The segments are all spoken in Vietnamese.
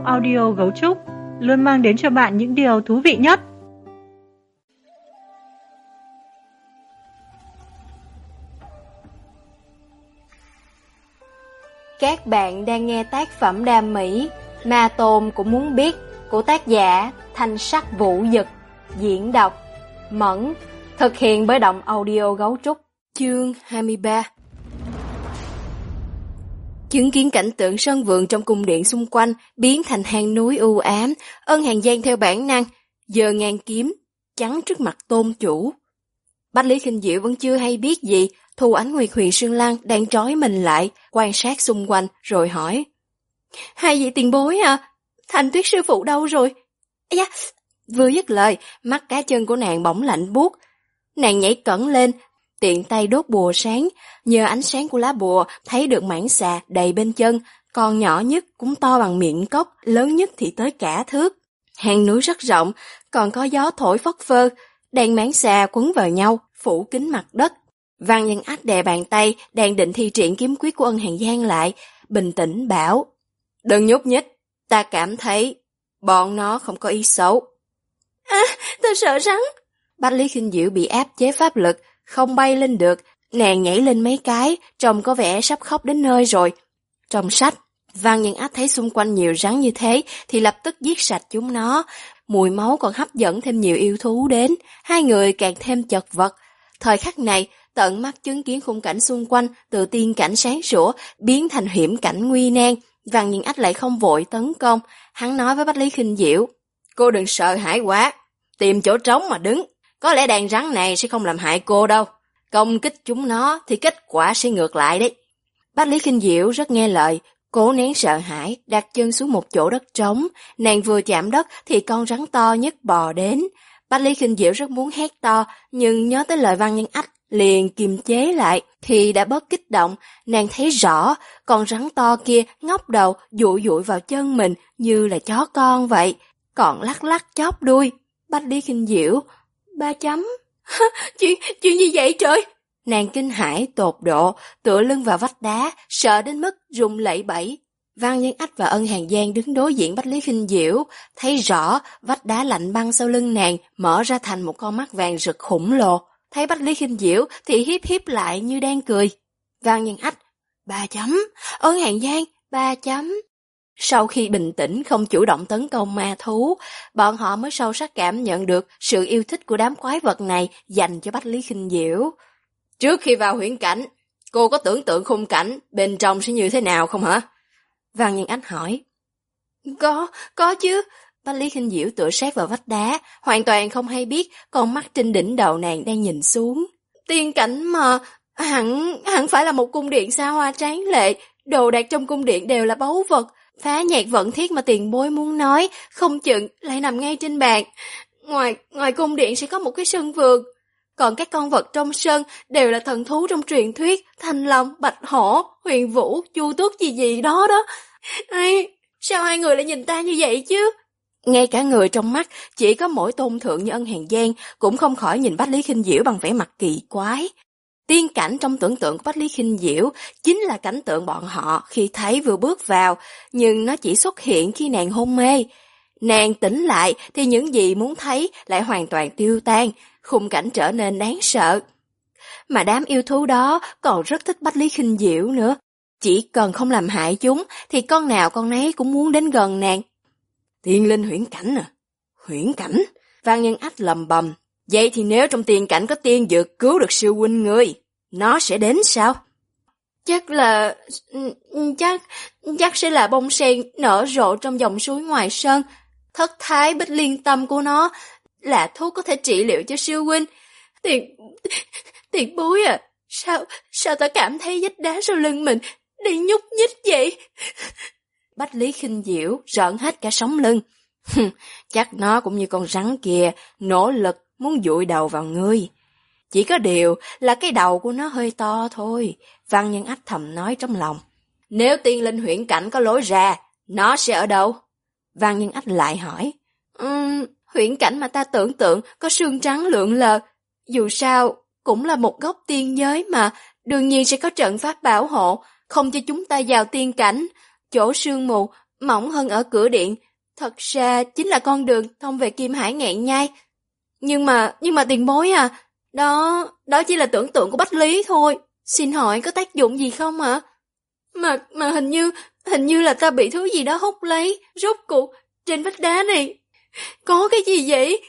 audio Gấu Trúc luôn mang đến cho bạn những điều thú vị nhất. Các bạn đang nghe tác phẩm đam mỹ Ma Tôn Cũng Muốn Biết của tác giả Thanh Sắc Vũ Dực, diễn đọc Mẫn, thực hiện bởi Động Audio Gấu Trúc. Chương 23. Chứng kiến cảnh tượng sân vườn trong cung điện xung quanh biến thành hang núi u ám, Ân Hàn Giang theo bản năng giơ ngang kiếm chắn trước mặt tôn chủ. Bách Lý Khinh Diệu vẫn chưa hay biết gì, Thu Ánh Nguyệt Huyền Sương Lăng đang trói mình lại, quan sát xung quanh rồi hỏi: "Hai vị tiền bối à, Thành Tuyết sư phụ đâu rồi?" Ây da! Vừa dứt lời, mắt cá chân của nàng bỗng lạnh buốt. Nàng nhảy cẫng lên, tiện tay đốt bùa sáng, nhờ ánh sáng của lá bùa thấy được mảng xà đầy bên chân, con nhỏ nhất cũng to bằng miệng cốc, lớn nhất thì tới cả thước. Hang núi rất rộng, còn có gió thổi phất phơ, đàn mảng xà quấn vào nhau, phủ kín mặt đất. Văn Nhân Ách đè bàn tay đang định thi triển kiếm quyết của Ân Hàn Giang lại, bình tĩnh bảo: "Đừng nhúc nhích, ta cảm thấy bọn nó không có ý xấu." Ta sợ rắn. Bách Lý Khinh Diệu bị áp chế pháp lực, không bay lên được, nàng nhảy lên mấy cái, trông có vẻ sắp khóc đến nơi rồi. Trong sách, Văn Nhân Ách thấy xung quanh nhiều rắn như thế thì lập tức giết sạch chúng nó, mùi máu còn hấp dẫn thêm nhiều yêu thú đến, hai người càng thêm chật vật. Thời khắc này, tận mắt chứng kiến khung cảnh xung quanh từ tiên cảnh sáng sủa biến thành hiểm cảnh nguy nan, Văn Nhân Ách lại không vội tấn công, hắn nói với Bách Lý Khinh Diệu: "Cô đừng sợ hãi quá, tìm chỗ trống mà đứng, có lẽ đàn rắn này sẽ không làm hại cô đâu, công kích chúng nó thì kết quả sẽ ngược lại đấy." Bách Lý Khinh Diệu rất nghe lời, cố nén sợ hãi, đặt chân xuống một chỗ đất trống, nàng vừa chạm đất thì con rắn to nhất bò đến. Bách Lý Khinh Diệu rất muốn hét to, nhưng nhớ tới lời Văn Nhân Ách liền kiềm chế lại, thì đã bớt kích động. Nàng thấy rõ, con rắn to kia ngóc đầu dụi dụi vào chân mình như là chó con vậy, còn lắc lắc chóp đuôi. Bách Lý Khinh Diệu: "Ba chấm." Chuyện gì vậy trời?" Nàng kinh hãi tột độ, tựa lưng vào vách đá, sợ đến mức run lẩy bẩy. Văn Nhân Ách và Ân Hàn Giang đứng đối diện Bách Lý Khinh Diệu, thấy rõ vách đá lạnh băng sau lưng nàng mở ra thành một con mắt vàng rực khủng lồ. Thấy Bách Lý Khinh Diệu thì hiếp hiếp lại như đang cười. Văn Nhân Ách: "3 chấm, Ân Hàn Giang, 3 chấm." Sau khi bình tĩnh không chủ động tấn công ma thú, bọn họ mới sâu sắc cảm nhận được sự yêu thích của đám quái vật này dành cho Bách Lý Khinh Diệu. "Trước khi vào huyễn cảnh, cô có tưởng tượng khung cảnh bên trong sẽ như thế nào không hả?" Văn Nhân Ách hỏi. Có chứ." Bách Lý Khinh Diệu tựa sát vào vách đá, hoàn toàn không hay biết con mắt trên đỉnh đầu nàng đang nhìn xuống. "Tiên cảnh mà, hẳn phải là một cung điện xa hoa tráng lệ, đồ đạc trong cung điện đều là báu vật, phá nhạc vận thiết mà tiền bối muốn nói, không chừng lại nằm ngay trên bàn. Ngoài cung điện sẽ có một cái sân vườn, còn các con vật trong sân đều là thần thú trong truyền thuyết, thanh long, bạch hổ, huyền vũ, chu tước gì đó đó. Sao hai người lại nhìn ta như vậy chứ?" Ngay cả người trong mắt chỉ có mỗi tôn thượng như Ân Hàn Giang cũng không khỏi nhìn Bách Lý Khinh Diệu bằng vẻ mặt kỳ quái. Tiên cảnh trong tưởng tượng của Bách Lý Khinh Diệu chính là cảnh tượng bọn họ khi thấy vừa bước vào, nhưng nó chỉ xuất hiện khi nàng hôn mê. Nàng tỉnh lại thì những gì muốn thấy lại hoàn toàn tiêu tan, khung cảnh trở nên đáng sợ. Mà đám yêu thú đó còn rất thích Bách Lý Khinh Diệu nữa. Chỉ cần không làm hại chúng thì con nào con nấy cũng muốn đến gần nàng. "Tiên linh huyễn cảnh à? Huyễn cảnh?" Văn Nhân Ách lầm bầm. "Vậy thì nếu trong tiên cảnh có tiên dược cứu được sư huynh ngươi, nó sẽ đến sao?" Chắc sẽ là bông sen nở rộ trong dòng suối ngoài sân. Thất thái bích liên tâm của nó là thuốc có thể trị liệu cho sư huynh. Tiền bối à, sao ta cảm thấy vách đá sau lưng mình đang nhúc nhích vậy?" Bách Lý Khinh Diệu rợn hết cả sống lưng. "Chắc nó cũng như con rắn kia, nỗ lực muốn dụi đầu vào ngươi. Chỉ có điều là cái đầu của nó hơi to thôi." Văn Nhân Ách thầm nói trong lòng. "Nếu tiên linh huyễn cảnh có lối ra, nó sẽ ở đâu?" Văn Nhân Ách lại hỏi. Huyễn cảnh mà ta tưởng tượng có sương trắng lượn lờ. Dù sao, cũng là một góc tiên giới mà, đương nhiên sẽ có trận pháp bảo hộ, không cho chúng ta vào tiên cảnh. Chỗ sương mù, mỏng hơn ở cửa điện, thật ra chính là con đường thông về Kim Hải Ngạn Nhai. Nhưng mà tiền bối à, đó chỉ là tưởng tượng của Bách Lý thôi. Xin hỏi có tác dụng gì không ạ? Mà hình như là ta bị thứ gì đó hút lấy. Rốt cuộc trên vách đá này có cái gì vậy?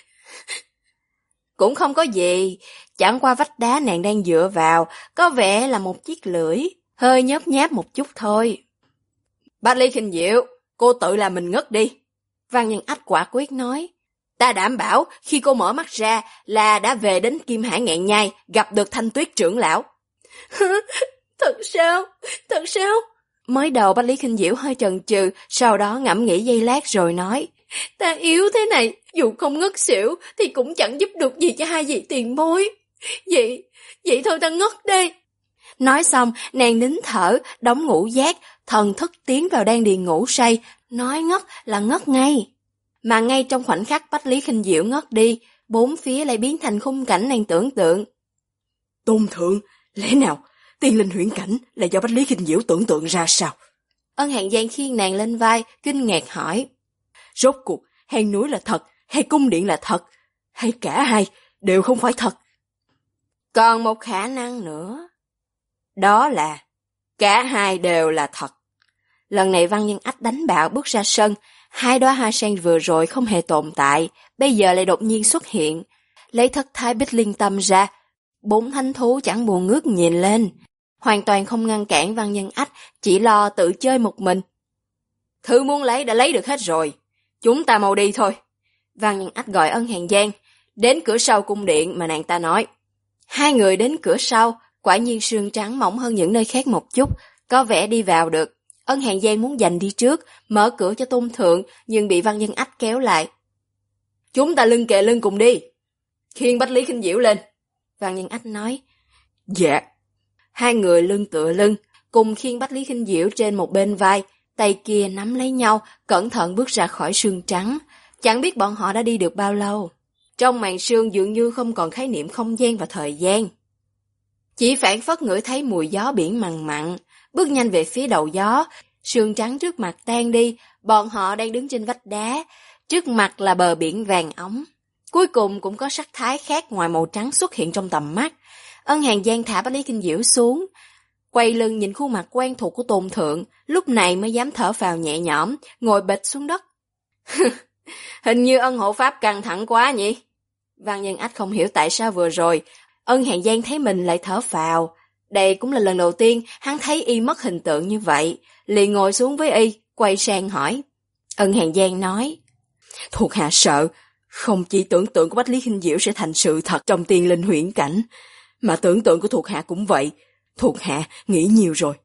Cũng không có gì, chẳng qua vách đá nàng đang dựa vào có vẻ là một chiếc lưỡi, hơi nhớp nháp một chút thôi. Bách Lý Khinh Diệu, cô tự làm mình ngất đi. Văn Nhân Ách quả quyết nói. Ta đảm bảo khi cô mở mắt ra là đã về đến Kim Hải Ngạn Nhai, gặp được Thanh Tuyết trưởng lão. Thật sao? Mới đầu Bách Lý Khinh Diệu hơi chần chừ, sau đó ngẫm nghĩ giây lát rồi nói. Ta yếu thế này, dù không ngất xỉu thì cũng chẳng giúp được gì cho hai vị tiền bối. Vậy thôi ta ngất đây. Nói xong, nàng nín thở, đóng ngũ giác, thần thức tiến vào đan điền ngủ say, nói ngất là ngất ngay. Mà ngay trong khoảnh khắc Bách Lý Khinh Diệu ngất đi, bốn phía lại biến thành khung cảnh nàng tưởng tượng. Tôn thượng, lẽ nào tiên linh huyễn cảnh là do Bách Lý Khinh Diệu tưởng tượng ra sao? Ân Hàn Giang khiêng nàng lên vai, kinh ngạc hỏi. Rốt cuộc, hang núi là thật, hay cung điện là thật, hay cả hai đều không phải thật? Còn một khả năng nữa, đó là cả hai đều là thật. Lần này Văn Nhân Ách đánh bạo bước ra sân, hai đóa hoa sen vừa rồi không hề tồn tại, bây giờ lại đột nhiên xuất hiện, lấy thất thái Bích Liên Tâm ra. Bốn thánh thú chẳng buồn ngước nhìn lên, hoàn toàn không ngăn cản Văn Nhân Ách, chỉ lo tự chơi một mình. Thứ muốn lấy đã lấy được hết rồi, chúng ta mau đi thôi. Văn Nhân Ách gọi Ân Hàn Giang, đến cửa sau cung điện mà nàng ta nói. Hai người đến cửa sau, quả nhiên sương trắng mỏng hơn những nơi khác một chút, có vẻ đi vào được. Ân Hàn Giang muốn giành đi trước, mở cửa cho Tôn thượng, nhưng bị Văn Nhân Ách kéo lại. Chúng ta lưng kề lưng cùng đi. Khiêng Bách Lý Khinh Diệu lên. Văn Nhân Ách nói. Dạ. Hai người lưng tựa lưng, cùng khiêng Bách Lý Khinh Diệu trên một bên vai, tay kia nắm lấy nhau, cẩn thận bước ra khỏi sương trắng. Chẳng biết bọn họ đã đi được bao lâu. Trong màn sương dường như không còn khái niệm không gian và thời gian. Chỉ phảng phất ngửi thấy mùi gió biển mặn mặn, bước nhanh về phía đầu gió, sương trắng trước mặt tan đi, bọn họ đang đứng trên vách đá, trước mặt là bờ biển vàng óng. Cuối cùng cũng có sắc thái khác ngoài màu trắng xuất hiện trong tầm mắt. Ân Hàn Giang thả Bách Lý Khinh Diệu xuống, quay lưng nhìn khuôn mặt quen thuộc của Tôn thượng, lúc này mới dám thở phào nhẹ nhõm, ngồi bệt xuống đất. Hình như Ân hộ pháp căng thẳng quá nhỉ? Văn Nhân Ách không hiểu tại sao vừa rồi Ân Hàn Giang thấy mình lại thở phào. Đây cũng là lần đầu tiên hắn thấy y mất hình tượng như vậy, liền ngồi xuống với y, quay sang hỏi. Ân Hàn Giang nói, thuộc hạ sợ, không chỉ tưởng tượng của Bách Lý Khinh Diệu sẽ thành sự thật trong tiên linh huyễn cảnh, mà tưởng tượng của thuộc hạ cũng vậy, thuộc hạ nghĩ nhiều rồi.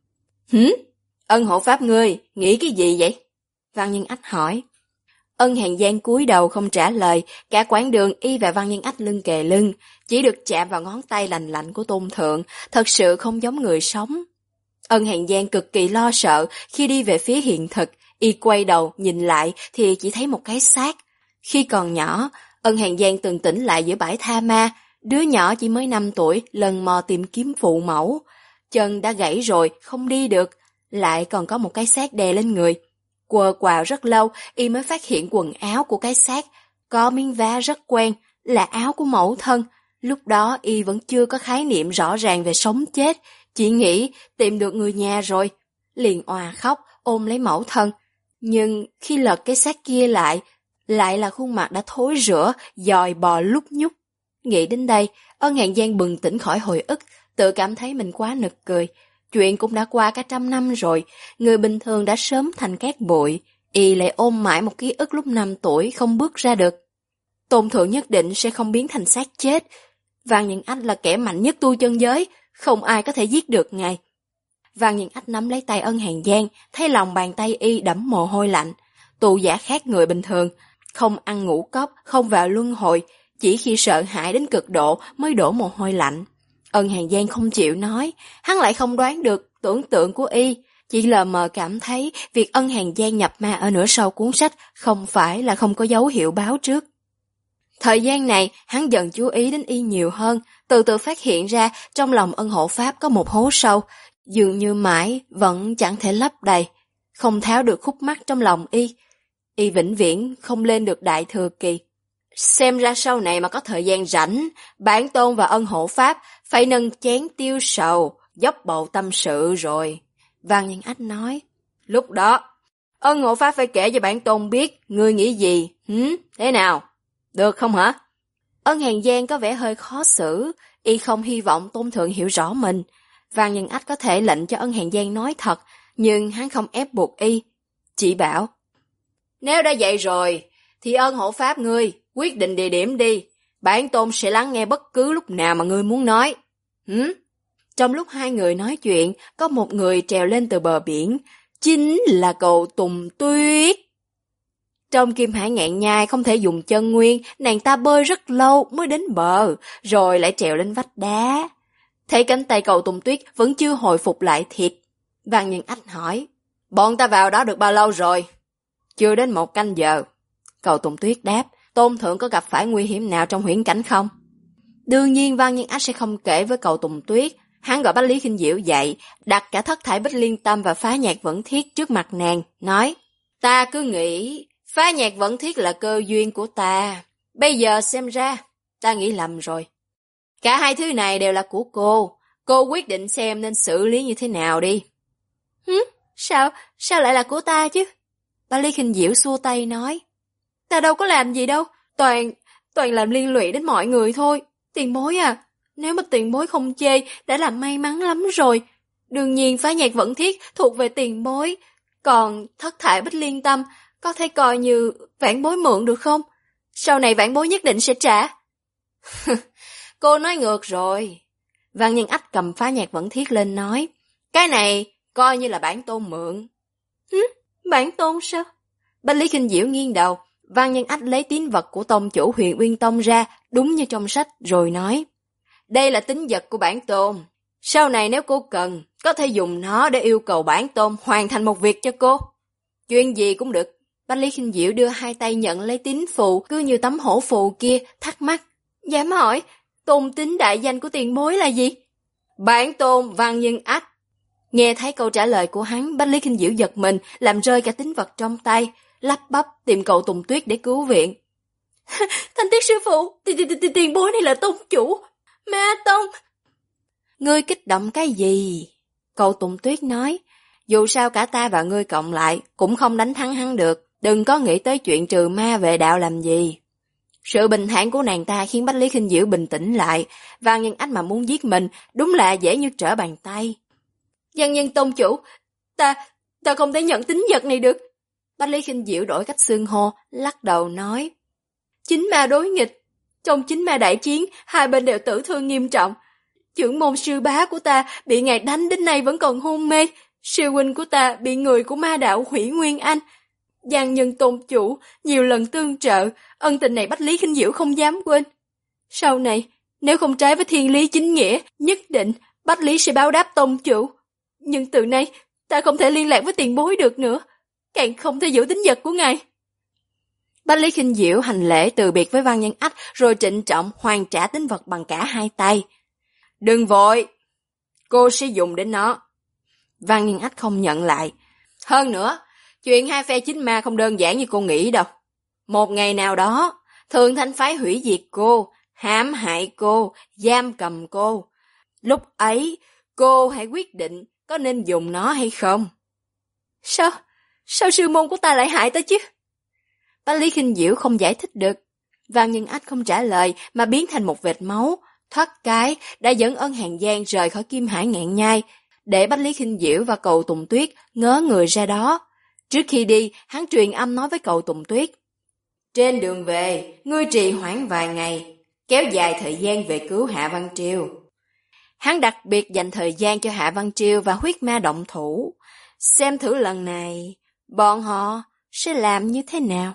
Ân hộ pháp ngươi, nghĩ cái gì vậy? Văn Nhân Ách hỏi. Ân Hàn Giang cúi đầu không trả lời, cả quãng đường y và Văn Nhân Ách lưng kề lưng, chỉ được chạm vào ngón tay lành lạnh của Tôn thượng, thật sự không giống người sống. Ân Hàn Giang cực kỳ lo sợ khi đi về phía hiện thực, y quay đầu nhìn lại thì chỉ thấy một cái xác. Khi còn nhỏ, Ân Hàn Giang từng tỉnh lại giữa bãi tha ma, đứa nhỏ chỉ mới 5 tuổi lần mò tìm kiếm phụ mẫu, chân đã gãy rồi, không đi được, lại còn có một cái xác đè lên người. Quờ quào rất lâu, y mới phát hiện quần áo của cái xác, có miếng vá rất quen, là áo của mẫu thân. Lúc đó y vẫn chưa có khái niệm rõ ràng về sống chết, chỉ nghĩ tìm được người nhà rồi. Liền òa khóc, ôm lấy mẫu thân. Nhưng khi lật cái xác kia lại là khuôn mặt đã thối rữa, dòi bò lúc nhúc. Nghĩ đến đây, Ân Hàn Giang bừng tỉnh khỏi hồi ức, tự cảm thấy mình quá nực cười. Chuyện cũng đã qua cả 100 năm rồi, người bình thường đã sớm thành cát bụi, y lại ôm mãi một ký ức lúc 5 tuổi không bước ra được. Tôn thượng nhất định sẽ không biến thành xác chết. Văn Nhân Ách là kẻ mạnh nhất tu chân giới, không ai có thể giết được ngài. Văn Nhân Ách nắm lấy tay Ân Hàn Giang, thấy lòng bàn tay y đẫm mồ hôi lạnh. Tu giả khác người bình thường, không ăn ngũ cốc, không vào luân hồi, chỉ khi sợ hãi đến cực độ mới đổ mồ hôi lạnh. Ân Hàn Giang không chịu nói, hắn lại không đoán được tưởng tượng của y, chỉ lờ mờ cảm thấy việc Ân Hàn Giang nhập ma ở nửa sau cuốn sách không phải là không có dấu hiệu báo trước. Thời gian này, hắn dần chú ý đến y nhiều hơn, từ từ phát hiện ra trong lòng Ân hộ pháp có một hố sâu, dường như mãi vẫn chẳng thể lấp đầy. không tháo được khúc mắc trong lòng y vĩnh viễn không lên được đại thừa kỳ. Xem ra sau này mà có thời gian rảnh, Bản Tôn và Ân Hộ Pháp phải nâng chén tiêu sầu, dốc bầu tâm sự rồi. Văn Nhân Ách nói, lúc đó, Ân Hộ Pháp phải kể cho Bản Tôn biết, ngươi nghĩ gì, thế nào, được không hả? Ân Hàn Giang có vẻ hơi khó xử, y không hy vọng Tôn Thượng hiểu rõ mình. Văn Nhân Ách có thể lệnh cho Ân Hàn Giang nói thật, nhưng hắn không ép buộc y, chỉ bảo, nếu đã vậy rồi, thì Ân Hộ Pháp ngươi quyết định địa điểm đi, Bản Tôn sẽ lắng nghe bất cứ lúc nào mà ngươi muốn nói. Trong lúc hai người nói chuyện, có một người trèo lên từ bờ biển, chính là cậu Tùng Tuyết. Trong Kim Hải Ngạn Nhai không thể dùng chân nguyên, nàng ta bơi rất lâu mới đến bờ, rồi lại trèo lên vách đá. Thấy cánh tay cậu Tùng Tuyết vẫn chưa hồi phục lại thịt. Văn Nhân Ách hỏi, bọn ta vào đó được bao lâu rồi? Chưa đến 1 canh giờ. Cậu Tùng Tuyết đáp, Tôn Thượng có gặp phải nguy hiểm nào trong huyễn cảnh không? Đương nhiên Văn Nhân Ách sẽ không kể với cậu Tùng Tuyết. Hắn gọi Bách Lý Khinh Diễu dậy, đặt cả Thất Thải Bích Liên Tâm và Phá Nhạc Vẫn Thiết trước mặt nàng, nói, ta cứ nghĩ Phá Nhạc Vẫn Thiết là cơ duyên của ta. Bây giờ xem ra, ta nghĩ lầm rồi. Cả hai thứ này đều là của cô quyết định xem nên xử lý như thế nào đi. Sao lại là của ta chứ? Bách Lý Khinh Diễu xua tay nói, ta đâu có làm gì đâu, toàn làm liên lụy đến mọi người thôi. Tiền bối à, nếu mà tiền bối không chê, đã là may mắn lắm rồi. Đương nhiên Phá Nhạc Vẫn Thiết thuộc về tiền bối, còn Thất Thải Bích Liên Tâm có thể coi như vãn bối mượn được không? Sau này vãn bối nhất định sẽ trả. Cô nói ngược rồi. Văn Nhân Ách cầm Phá Nhạc Vẫn Thiết lên nói, cái này coi như là Bản Tôn mượn. Bản Tôn sao? Bách Lý Khinh Diễu nghiêng đầu. Văn Nhân Ách lấy tín vật của tông chủ Huyền Uyên Tông ra, đúng như trong sách, rồi nói, đây là tín vật của Bản Tôn. Sau này nếu cô cần, có thể dùng nó để yêu cầu Bản Tôn hoàn thành một việc cho cô. Chuyện gì cũng được. Bách Lý Khinh Diễu đưa hai tay nhận lấy tín phù, cứ như tấm hổ phù kia, thắc mắc. Dám hỏi, tôn tín đại danh của tiền bối là gì? Bản Tôn Văn Nhân Ách. Nghe thấy câu trả lời của hắn, Bách Lý Khinh Diễu giật mình, làm rơi cả tín vật trong tay, lắp bắp tìm cậu Tùng Tuyết để cứu viện. Thanh Tiết sư phụ, tiền bối này là tôn chủ, Ma Tông. Ngươi kích động cái gì? Cậu Tùng Tuyết nói, dù sao cả ta và ngươi cộng lại cũng không đánh thắng hắn được, đừng có nghĩ tới chuyện trừ ma về đạo làm gì. Sự bình thản của nàng ta khiến Bách Lý Khinh Diễu bình tĩnh lại, Văn Nhân Ách mà muốn giết mình đúng là dễ như trở bàn tay. Văn Nhân tôn chủ, ta không thể nhận tín vật này được. Bách Lý Khinh Diễu đổi cách xưng hô, lắc đầu nói, chính ma đối nghịch, trong chính ma đại chiến, hai bên đều tử thương nghiêm trọng. Trưởng môn sư bá của ta bị ngài đánh đến nay vẫn còn hôn mê, sư huynh của ta bị người của ma đạo hủy nguyên anh. Văn Nhân tôn chủ nhiều lần tương trợ, ân tình này Bách Lý Khinh Diễu không dám quên. Sau này, nếu không trái với thiên lý chính nghĩa, nhất định Bách Lý sẽ báo đáp tôn chủ. Nhưng từ nay, ta không thể liên lạc với tiền bối được nữa, càng không thể giữ tín vật của ngài. Bách Lý Khinh Diễu hành lễ từ biệt với Văn Nhân Ách, rồi trịnh trọng hoàn trả tín vật bằng cả hai tay. Đừng vội, cô sẽ dùng đến nó. Văn Nhân Ách không nhận lại. Hơn nữa, chuyện hai phe chính ma không đơn giản như cô nghĩ đâu. Một ngày nào đó, Thượng Thanh phái hủy diệt cô, hãm hại cô, giam cầm cô. Lúc ấy, cô hãy quyết định có nên dùng nó hay không. Sao sư môn của ta lại hại ta chứ? Bách Lý Khinh Diễu không giải thích được. Văn Nhân Ách không trả lời mà biến thành một vệt máu, thoát cái đã dẫn Ân Hàn Giang rời khỏi Kim Hải Ngạn Nhai, để Bách Lý Khinh Diễu và cậu Tùng Tuyết ngớ người ra đó. Trước khi đi, hắn truyền âm nói với cậu Tùng Tuyết, trên đường về, ngươi trì hoãn vài ngày, kéo dài thời gian về cứu Hạ Văn Triều. Hắn đặc biệt dành thời gian cho Hạ Văn Triều và huyết ma động thủ. Xem thử lần này, bọn họ sẽ làm như thế nào?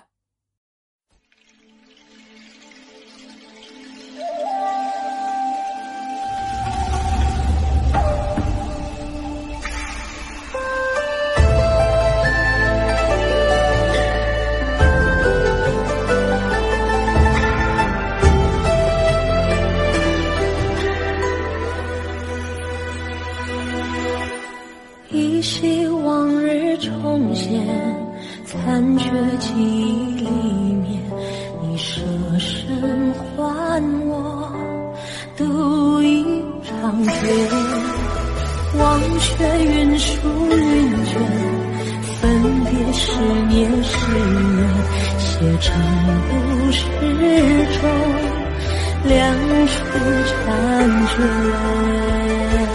依稀起往日重现，残缺记忆里面，你舍身还我度一场劫。忘却云舒云卷，分别是年是月，写成故事中两处婵娟。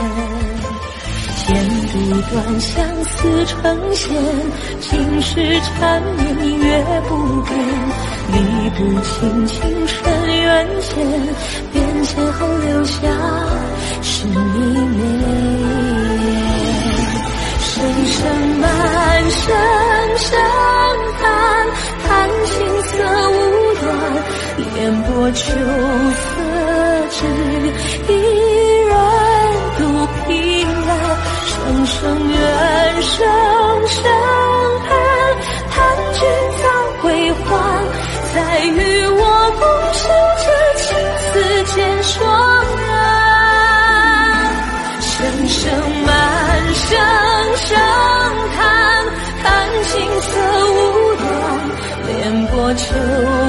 剪不断相思成线，情是缠绵月不变，理不清情深缘浅，变迁后留下是一面。声声满声声叹，叹青涩无端，烟波秋色只一人独凭栏。声声怨，声声恨，叹君早归还，再与我共守这青丝渐霜染。声声满，声声叹，叹青涩无端，莲波秋